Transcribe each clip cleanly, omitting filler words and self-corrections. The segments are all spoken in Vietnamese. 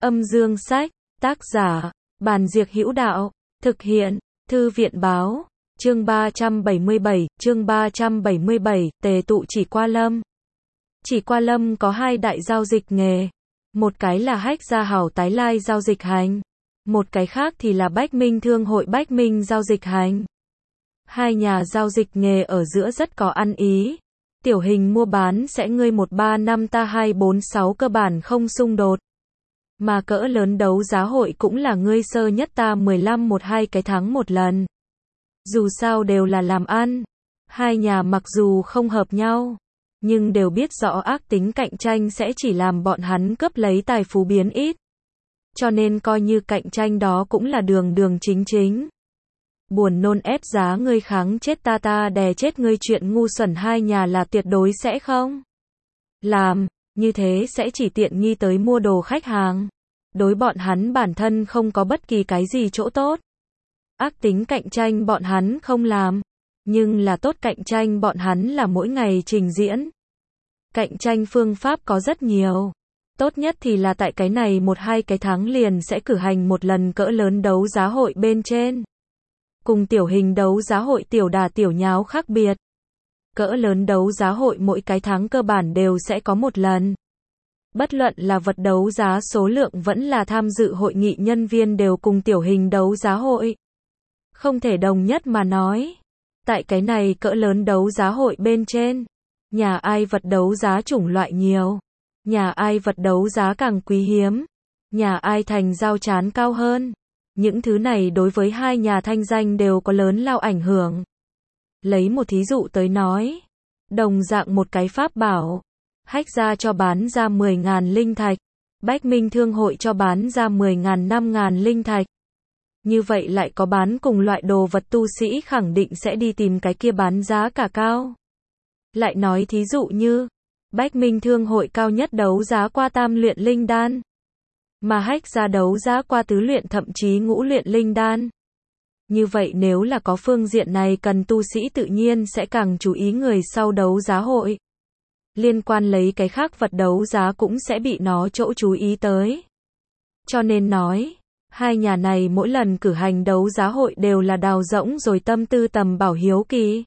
Âm dương sách, tác giả, Bàn Diệc Hữu Đạo, thực hiện, Thư viện báo, chương 377, tề tụ Chỉ Qua Lâm. Chỉ Qua Lâm có hai đại giao dịch nghề, một cái là Hách Gia Hảo Tái Lai giao dịch hành, một cái khác thì là Bách Minh Thương hội Bách Minh giao dịch hành. Hai nhà giao dịch nghề ở giữa rất có ăn ý. Tiểu hình mua bán sẽ ngươi 135 ta 246 cơ bản không xung đột. Mà cỡ lớn đấu giá hội cũng là ngươi sơ nhất ta 15 12 cái tháng một lần. Dù sao đều là làm ăn. Hai nhà mặc dù không hợp nhau, nhưng đều biết rõ ác tính cạnh tranh sẽ chỉ làm bọn hắn cướp lấy tài phú biến ít. Cho nên coi như cạnh tranh đó cũng là đường chính chính. Buồn nôn ép giá ngươi kháng chết ta đè chết ngươi chuyện ngu xuẩn hai nhà là tuyệt đối sẽ không làm, như thế sẽ chỉ tiện nghi tới mua đồ khách hàng. Đối bọn hắn bản thân không có bất kỳ cái gì chỗ tốt. Ác tính cạnh tranh bọn hắn không làm, nhưng là tốt cạnh tranh bọn hắn là mỗi ngày trình diễn. Cạnh tranh phương pháp có rất nhiều. Tốt nhất thì là tại cái này 1-2 cái tháng liền sẽ cử hành một lần cỡ lớn đấu giá hội bên trên. Cùng tiểu hình đấu giá hội tiểu đà tiểu nháo khác biệt. Cỡ lớn đấu giá hội mỗi cái tháng cơ bản đều sẽ có một lần. Bất luận là vật đấu giá số lượng vẫn là tham dự hội nghị nhân viên đều cùng tiểu hình đấu giá hội. Không thể đồng nhất mà nói. Tại cái này cỡ lớn đấu giá hội bên trên, nhà ai vật đấu giá chủng loại nhiều, nhà ai vật đấu giá càng quý hiếm, nhà ai thành giao chán cao hơn. Những thứ này đối với hai nhà thanh danh đều có lớn lao ảnh hưởng. Lấy một thí dụ tới nói, đồng dạng một cái pháp bảo, Hách Gia cho bán ra 10.000 linh thạch, Bách Minh Thương hội cho bán ra 10.000 5.000 linh thạch. Như vậy lại có bán cùng loại đồ vật tu sĩ khẳng định sẽ đi tìm cái kia bán giá cả cao. Lại nói thí dụ như, Bách Minh Thương hội cao nhất đấu giá qua tam luyện linh đan, mà Hách Gia đấu giá qua tứ luyện thậm chí ngũ luyện linh đan. Như vậy nếu là có phương diện này cần tu sĩ tự nhiên sẽ càng chú ý người sau đấu giá hội. Liên quan lấy cái khác vật đấu giá cũng sẽ bị nó chỗ chú ý tới. Cho nên nói, hai nhà này mỗi lần cử hành đấu giá hội đều là đào rỗng rồi tâm tư tầm bảo hiếu kỳ.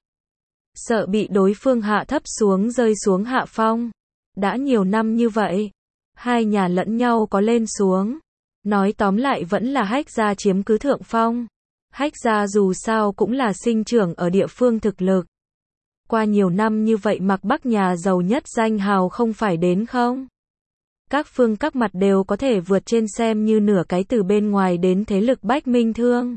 Sợ bị đối phương hạ thấp xuống rơi xuống hạ phong. Đã nhiều năm như vậy, hai nhà lẫn nhau có lên xuống. Nói tóm lại vẫn là Hách Gia chiếm cứ thượng phong. Hách Gia dù sao cũng là sinh trưởng ở địa phương thực lực. Qua nhiều năm như vậy Mạc Bắc nhà giàu nhất danh hào không phải đến không? Các phương các mặt đều có thể vượt trên xem như nửa cái từ bên ngoài đến thế lực Bách Minh Thương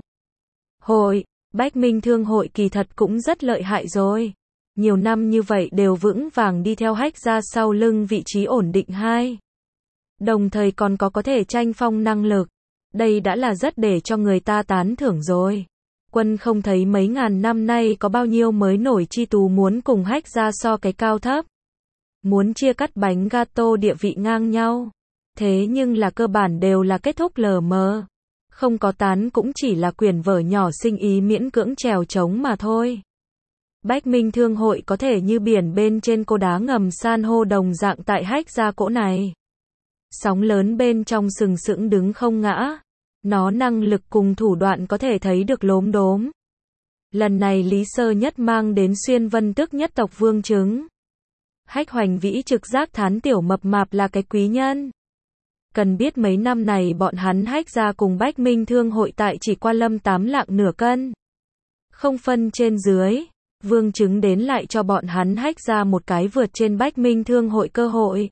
hội. Bách Minh Thương hội kỳ thật cũng rất lợi hại rồi. Nhiều năm như vậy đều vững vàng đi theo Hách Gia sau lưng vị trí ổn định hai. Đồng thời còn có thể tranh phong năng lực. Đây đã là rất để cho người ta tán thưởng rồi. Quân không thấy mấy ngàn năm nay có bao nhiêu mới nổi chi tù muốn cùng Hách Gia so cái cao thấp. Muốn chia cắt bánh gato địa vị ngang nhau. Thế nhưng là cơ bản đều là kết thúc lờ mờ. Không có tán cũng chỉ là quyển vở nhỏ sinh ý miễn cưỡng trèo trống mà thôi. Bách Minh Thương hội có thể như biển bên trên cô đá ngầm san hô đồng dạng tại Hách Gia cỗ này. Sóng lớn bên trong sừng sững đứng không ngã. Nó năng lực cùng thủ đoạn có thể thấy được lốm đốm. Lần này Lý Sơ Nhất mang đến Xuyên Vân Tước nhất tộc vương chứng. Hách Hoành Vĩ trực giác thán tiểu mập mạp là cái quý nhân. Cần biết mấy năm này bọn hắn Hách Gia cùng Bách Minh Thương hội tại Chỉ Qua Lâm 8 lạng nửa cân. Không phân trên dưới, vương chứng đến lại cho bọn hắn Hách Gia một cái vượt trên Bách Minh Thương hội cơ hội.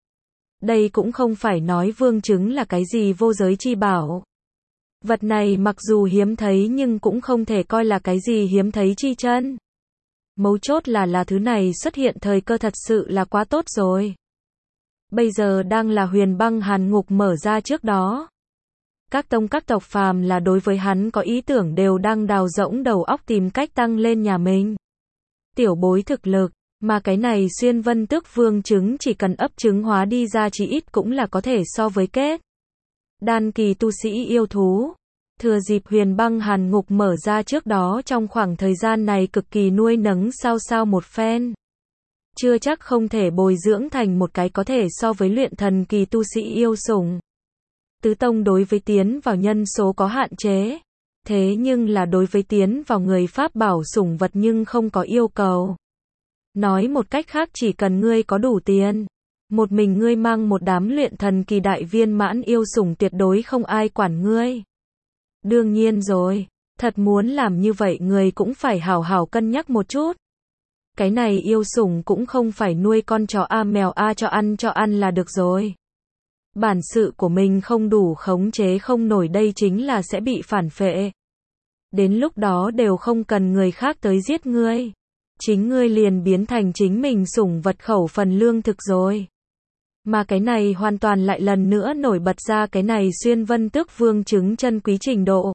Đây cũng không phải nói vương chứng là cái gì vô giới chi bảo. Vật này mặc dù hiếm thấy nhưng cũng không thể coi là cái gì hiếm thấy chi chân. Mấu chốt là thứ này xuất hiện thời cơ thật sự là quá tốt rồi. Bây giờ đang là Huyền Băng Hàn Ngục mở ra trước đó. Các tông các tộc phàm là đối với hắn có ý tưởng đều đang đào rỗng đầu óc tìm cách tăng lên nhà mình. Tiểu bối thực lực, mà cái này Xuyên Vân Tước vương chứng chỉ cần ấp trứng hóa đi ra chỉ ít cũng là có thể so với kết đan kỳ tu sĩ yêu thú. Thừa dịp Huyền Băng Hàn Ngục mở ra trước đó trong khoảng thời gian này cực kỳ nuôi nấng sao một phen. Chưa chắc không thể bồi dưỡng thành một cái có thể so với luyện thần kỳ tu sĩ yêu sủng. Tứ tông đối với tiến vào nhân số có hạn chế. Thế nhưng là đối với tiến vào người pháp bảo sủng vật nhưng không có yêu cầu. Nói một cách khác, chỉ cần ngươi có đủ tiền, một mình ngươi mang một đám luyện thần kỳ đại viên mãn yêu sủng tuyệt đối không ai quản ngươi. Đương nhiên rồi, thật muốn làm như vậy người cũng phải hảo hảo cân nhắc một chút. Cái này yêu sủng cũng không phải nuôi con chó mèo cho ăn là được rồi. Bản sự của mình không đủ khống chế không nổi đây chính là sẽ bị phản phệ. Đến lúc đó đều không cần người khác tới giết ngươi. Chính ngươi liền biến thành chính mình sủng vật khẩu phần lương thực rồi. Mà cái này hoàn toàn lại lần nữa nổi bật ra cái này xuyên vân tước vương trứng chân quý trình độ.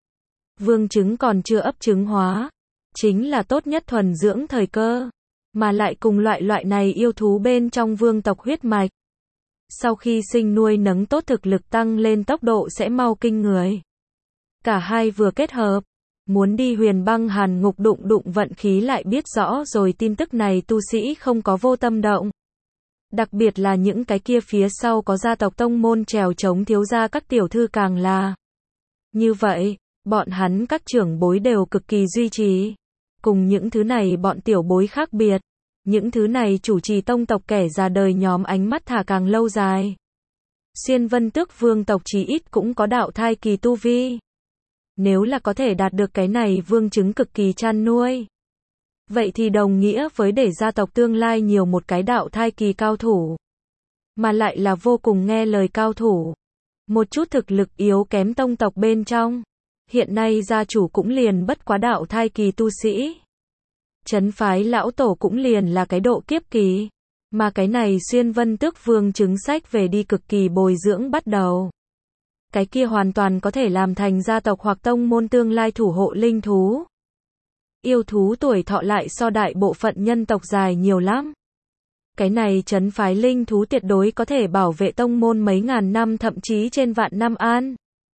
Vương trứng còn chưa ấp trứng hóa, chính là tốt nhất thuần dưỡng thời cơ, mà lại cùng loại này yêu thú bên trong vương tộc huyết mạch. Sau khi sinh nuôi nấng tốt thực lực tăng lên tốc độ sẽ mau kinh người. Cả hai vừa kết hợp, muốn đi huyền băng hàn ngục đụng vận khí lại biết rõ rồi tin tức này tu sĩ không có vô tâm động. Đặc biệt là những cái kia phía sau có gia tộc tông môn trèo chống thiếu gia các tiểu thư càng là. Như vậy, bọn hắn các trưởng bối đều cực kỳ duy trì. Cùng những thứ này bọn tiểu bối khác biệt. Những thứ này chủ trì tông tộc kẻ già đời nhóm ánh mắt thả càng lâu dài. Xuyên vân tước vương tộc chí ít cũng có đạo thai kỳ tu vi. Nếu là có thể đạt được cái này vương trứng cực kỳ chăn nuôi. Vậy thì đồng nghĩa với để gia tộc tương lai nhiều một cái đạo thai kỳ cao thủ. Mà lại là vô cùng nghe lời cao thủ. Một chút thực lực yếu kém tông tộc bên trong. Hiện nay gia chủ cũng liền bất quá đạo thai kỳ tu sĩ. Trấn phái lão tổ cũng liền là cái độ kiếp kỳ. Mà cái này xuyên vân tước vương trứng sách về đi cực kỳ bồi dưỡng bắt đầu. Cái kia hoàn toàn có thể làm thành gia tộc hoặc tông môn tương lai thủ hộ linh thú. Yêu thú tuổi thọ lại so đại bộ phận nhân tộc dài nhiều lắm. Cái này trấn phái linh thú tuyệt đối có thể bảo vệ tông môn mấy ngàn năm thậm chí trên vạn năm an.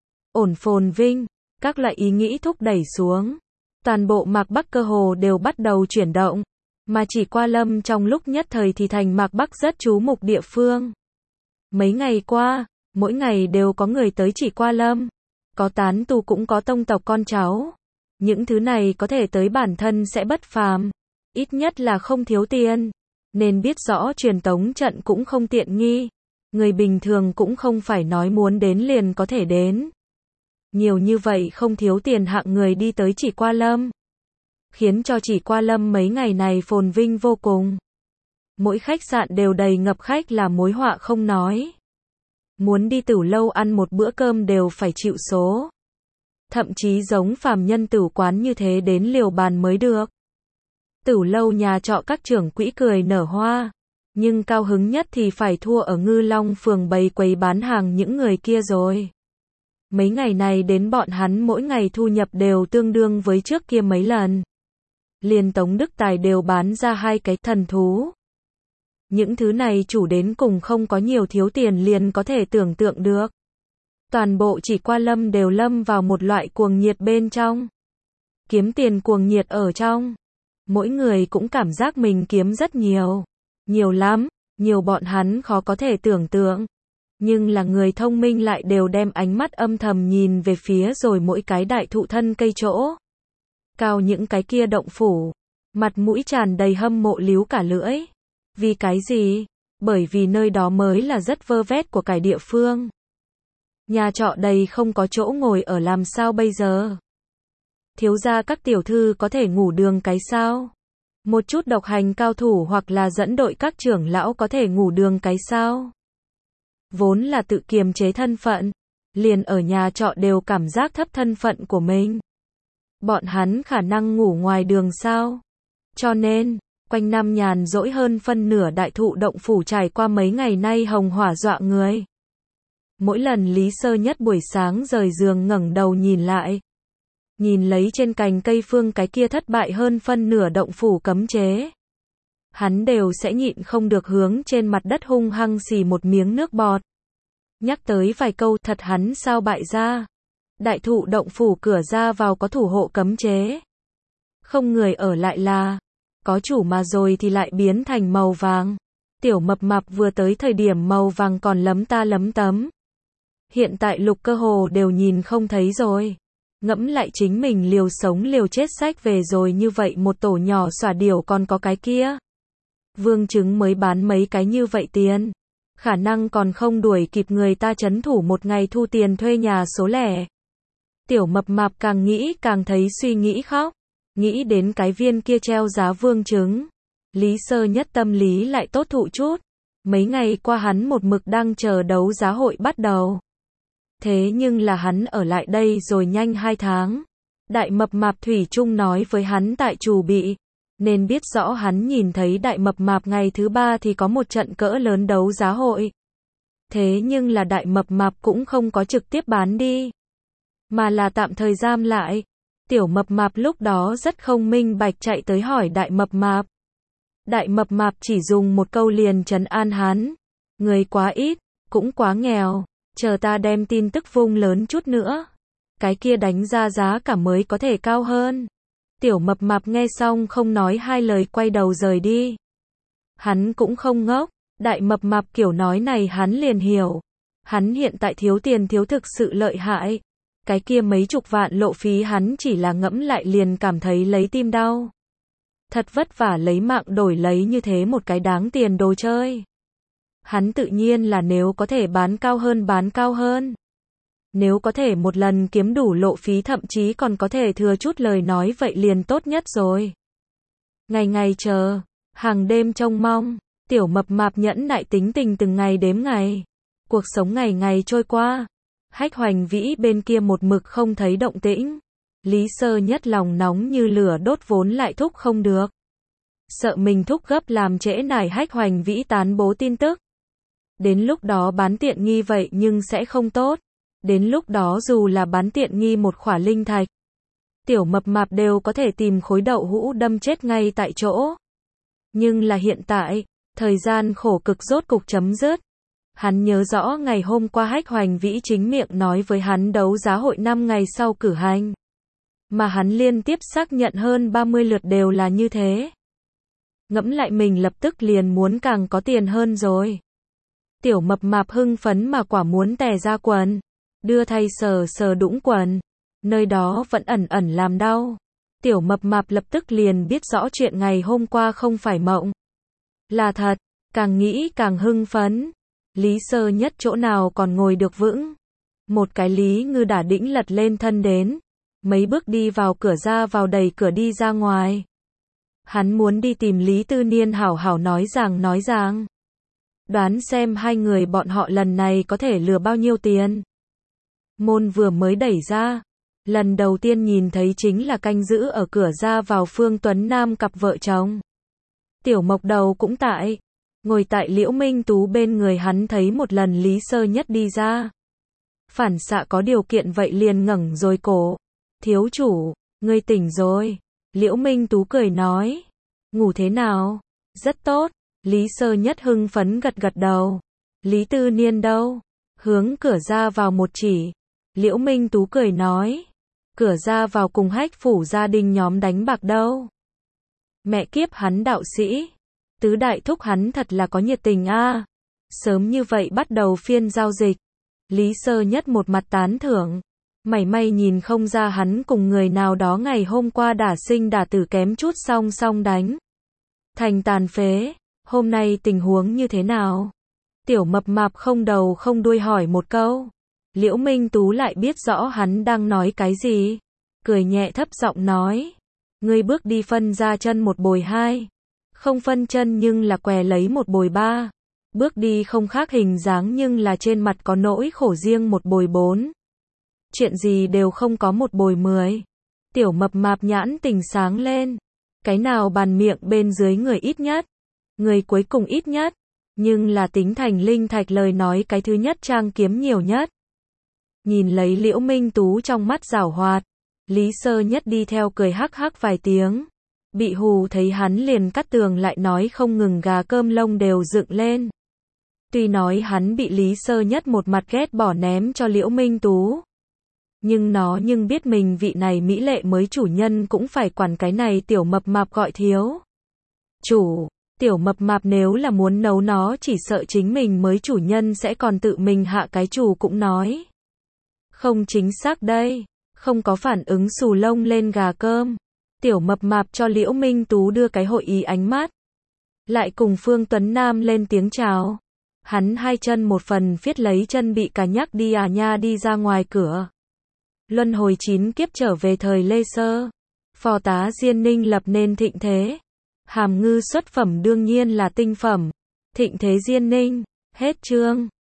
Ổn phồn vinh, các loại ý nghĩ thúc đẩy xuống. Toàn bộ Mạc Bắc cơ hồ đều bắt đầu chuyển động. Mà chỉ qua lâm trong lúc nhất thời thì thành Mạc Bắc rất chú mục địa phương. Mấy ngày qua, mỗi ngày đều có người tới chỉ qua lâm. Có tán tu cũng có tông tộc con cháu. Những thứ này có thể tới bản thân sẽ bất phàm. Ít nhất là không thiếu tiền. Nên biết rõ truyền tống trận cũng không tiện nghi. Người bình thường cũng không phải nói muốn đến liền có thể đến. Nhiều như vậy không thiếu tiền hạng người đi tới chỉ qua lâm. Khiến cho chỉ qua lâm mấy ngày này phồn vinh vô cùng. Mỗi khách sạn đều đầy ngập khách là mối họa không nói. Muốn đi tửu lâu ăn một bữa cơm đều phải chịu số. Thậm chí giống phàm nhân tửu quán như thế đến liều bàn mới được. Tửu lâu nhà trọ các trưởng quỹ cười nở hoa. Nhưng cao hứng nhất thì phải thua ở Ngư Long phường bày quầy bán hàng những người kia rồi. Mấy ngày này đến bọn hắn mỗi ngày thu nhập đều tương đương với trước kia mấy lần. Liền Tống Đức Tài đều bán ra 2 cái thần thú. Những thứ này chủ đến cùng không có nhiều thiếu tiền liền có thể tưởng tượng được. Toàn bộ chỉ qua lâm đều lâm vào một loại cuồng nhiệt bên trong. Kiếm tiền cuồng nhiệt ở trong. Mỗi người cũng cảm giác mình kiếm rất nhiều. Nhiều lắm, nhiều bọn hắn khó có thể tưởng tượng. Nhưng là người thông minh lại đều đem ánh mắt âm thầm nhìn về phía rồi mỗi cái đại thụ thân cây chỗ. Cao những cái kia động phủ. Mặt mũi tràn đầy hâm mộ líu cả lưỡi. Vì cái gì? Bởi vì nơi đó mới là rất vơ vét của cải địa phương. Nhà trọ đầy không có chỗ ngồi ở làm sao bây giờ? Thiếu gia các tiểu thư có thể ngủ đường cái sao? Một chút độc hành cao thủ hoặc là dẫn đội các trưởng lão có thể ngủ đường cái sao? Vốn là tự kiềm chế thân phận, liền ở nhà trọ đều cảm giác thấp thân phận của mình. Bọn hắn khả năng ngủ ngoài đường sao? Cho nên, quanh năm nhàn rỗi hơn phân nửa đại thụ động phủ trải qua mấy ngày nay hồng hỏa dọa người. Mỗi lần Lý Sơ Nhất buổi sáng rời giường ngẩng đầu nhìn lại. Nhìn lấy trên cành cây phương cái kia thất bại hơn phân nửa động phủ cấm chế. Hắn đều sẽ nhịn không được hướng trên mặt đất hung hăng xì một miếng nước bọt. Nhắc tới vài câu thật hắn sao bại ra. Đại thụ động phủ cửa ra vào có thủ hộ cấm chế. Không người ở lại là. Có chủ mà rồi thì lại biến thành màu vàng. Tiểu mập mạp vừa tới thời điểm màu vàng còn lấm ta lấm tấm. Hiện tại Lục Cơ hồ đều nhìn không thấy rồi. Ngẫm lại chính mình liều sống liều chết xách về rồi như vậy một tổ nhỏ xòa điểu còn có cái kia. Vương trứng mới bán mấy cái như vậy tiền. Khả năng còn không đuổi kịp người ta trấn thủ một ngày thu tiền thuê nhà số lẻ. Tiểu Mập Mạp càng nghĩ càng thấy suy nghĩ khóc. Nghĩ đến cái viên kia treo giá vương trứng. Lý Sơ Nhất tâm lý lại tốt thụ chút. Mấy ngày qua hắn một mực đang chờ đấu giá hội bắt đầu. Thế nhưng là hắn ở lại đây rồi nhanh 2 tháng. Đại Mập Mạp thủy chung nói với hắn tại chủ bị. Nên biết rõ hắn nhìn thấy Đại Mập Mạp ngày thứ 3 thì có một trận cỡ lớn đấu giá hội. Thế nhưng là Đại Mập Mạp cũng không có trực tiếp bán đi. Mà là tạm thời giam lại. Tiểu Mập Mạp lúc đó rất không minh bạch chạy tới hỏi Đại Mập Mạp. Đại Mập Mạp chỉ dùng một câu liền trấn an hắn. Người quá ít, cũng quá nghèo. Chờ ta đem tin tức vung lớn chút nữa. Cái kia đánh ra giá cả mới có thể cao hơn. Tiểu Mập Mạp nghe xong không nói hai lời quay đầu rời đi. Hắn cũng không ngốc. Đại Mập Mạp kiểu nói này hắn liền hiểu. Hắn hiện tại thiếu tiền thiếu thực sự lợi hại. Cái kia mấy chục vạn lộ phí hắn chỉ là ngẫm lại liền cảm thấy lấy tim đau. Thật vất vả lấy mạng đổi lấy như thế một cái đáng tiền đồ chơi. Hắn tự nhiên là nếu có thể bán cao hơn bán cao hơn. Nếu có thể một lần kiếm đủ lộ phí thậm chí còn có thể thừa chút lời nói vậy liền tốt nhất rồi. Ngày ngày chờ, hàng đêm trông mong, Tiểu Mập Mạp nhẫn nại tính tình từng ngày đếm ngày. Cuộc sống ngày ngày trôi qua. Hách Hoành Vĩ bên kia một mực không thấy động tĩnh. Lý Sơ Nhất lòng nóng như lửa đốt vốn lại thúc không được. Sợ mình thúc gấp làm trễ nải Hách Hoành Vĩ tán bố tin tức. Đến lúc đó bán tiện nghi vậy nhưng sẽ không tốt. Đến lúc đó dù là bán tiện nghi một khỏa linh thạch, Tiểu Mập Mạp đều có thể tìm khối đậu hũ đâm chết ngay tại chỗ. Nhưng là hiện tại, thời gian khổ cực rốt cục chấm dứt. Hắn nhớ rõ ngày hôm qua Hách Hoành Vĩ chính miệng nói với hắn đấu giá hội 5 ngày sau cử hành. Mà hắn liên tiếp xác nhận hơn 30 lượt đều là như thế. Ngẫm lại mình lập tức liền muốn càng có tiền hơn rồi. Tiểu Mập Mạp hưng phấn mà quả muốn tè ra quần. Đưa thay sờ sờ đũng quần. Nơi đó vẫn ẩn ẩn làm đau. Tiểu Mập Mạp lập tức liền biết rõ chuyện ngày hôm qua không phải mộng. Là thật, càng nghĩ càng hưng phấn. Lý Sơ Nhất chỗ nào còn ngồi được vững. Một cái Lý Ngư đả đĩnh lật lên thân đến. Mấy bước đi vào cửa ra vào đẩy cửa đi ra ngoài. Hắn muốn đi tìm Lý Tư Niên hảo hảo nói rằng. Đoán xem hai người bọn họ lần này có thể lừa bao nhiêu tiền. Môn vừa mới đẩy ra. Lần đầu tiên nhìn thấy chính là canh giữ ở cửa ra vào Phương Tuấn Nam cặp vợ chồng. Tiểu Mộc Đầu cũng tại. Ngồi tại Liễu Minh Tú bên người hắn thấy một lần Lý Sơ Nhất đi ra. Phản xạ có điều kiện vậy liền ngẩng rồi cổ. Thiếu chủ, ngươi tỉnh rồi. Liễu Minh Tú cười nói. Ngủ thế nào? Rất tốt. Lý Sơ Nhất hưng phấn gật gật đầu. Lý Tư Niên đâu? Hướng cửa ra vào một chỉ. Liễu Minh Tú cười nói. Cửa ra vào cùng Hách phủ gia đình nhóm đánh bạc đâu. Mẹ kiếp hắn đạo sĩ. Tứ đại thúc hắn thật là có nhiệt tình a. Sớm như vậy bắt đầu phiên giao dịch. Lý Sơ Nhất một mặt tán thưởng. Mảy may nhìn không ra hắn cùng người nào đó ngày hôm qua đả sinh đả tử kém chút song đánh. Thành tàn phế. Hôm nay tình huống như thế nào? Tiểu Mập Mạp không đầu không đuôi hỏi một câu. Liễu Minh Tú lại biết rõ hắn đang nói cái gì. Cười nhẹ thấp giọng nói. Ngươi bước đi phân ra chân một bồi hai. Không phân chân nhưng là què lấy một bồi ba. Bước đi không khác hình dáng nhưng là trên mặt có nỗi khổ riêng một bồi bốn. Chuyện gì đều không có một bồi 10. Tiểu Mập Mạp nhãn tình sáng lên. Cái nào bàn miệng bên dưới người ít nhất. Người cuối cùng ít nhất. Nhưng là tính thành linh thạch lời nói cái thứ nhất trang kiếm nhiều nhất. Nhìn lấy Liễu Minh Tú trong mắt giảo hoạt. Lý Sơ Nhất đi theo cười hắc hắc vài tiếng. Bị hù thấy hắn liền cắt tường lại nói không ngừng gà cơm lông đều dựng lên. Tuy nói hắn bị Lý Sơ Nhất một mặt ghét bỏ ném cho Liễu Minh Tú. Nhưng biết mình vị này mỹ lệ mới chủ nhân cũng phải quản cái này Tiểu Mập Mạp gọi thiếu. Chủ, Tiểu mập mạp nếu là muốn nấu nó chỉ sợ chính mình mới chủ nhân sẽ còn tự mình hạ cái chủ cũng nói. Không chính xác đây, không có phản ứng xù lông lên gà cơm. Tiểu mập mạp cho Liễu Minh Tú đưa cái hội ý ánh mắt. Lại cùng Phương Tuấn Nam lên tiếng chào. Hắn hai chân một phần phiết lấy chân bị cả nhắc đi à nha đi ra ngoài cửa. Luân hồi 9 kiếp trở về thời Lê Sơ. Phò tá Diên Ninh lập nên thịnh thế. Hàm ngư xuất phẩm đương nhiên là tinh phẩm. Thịnh thế Diên Ninh. Hết chương.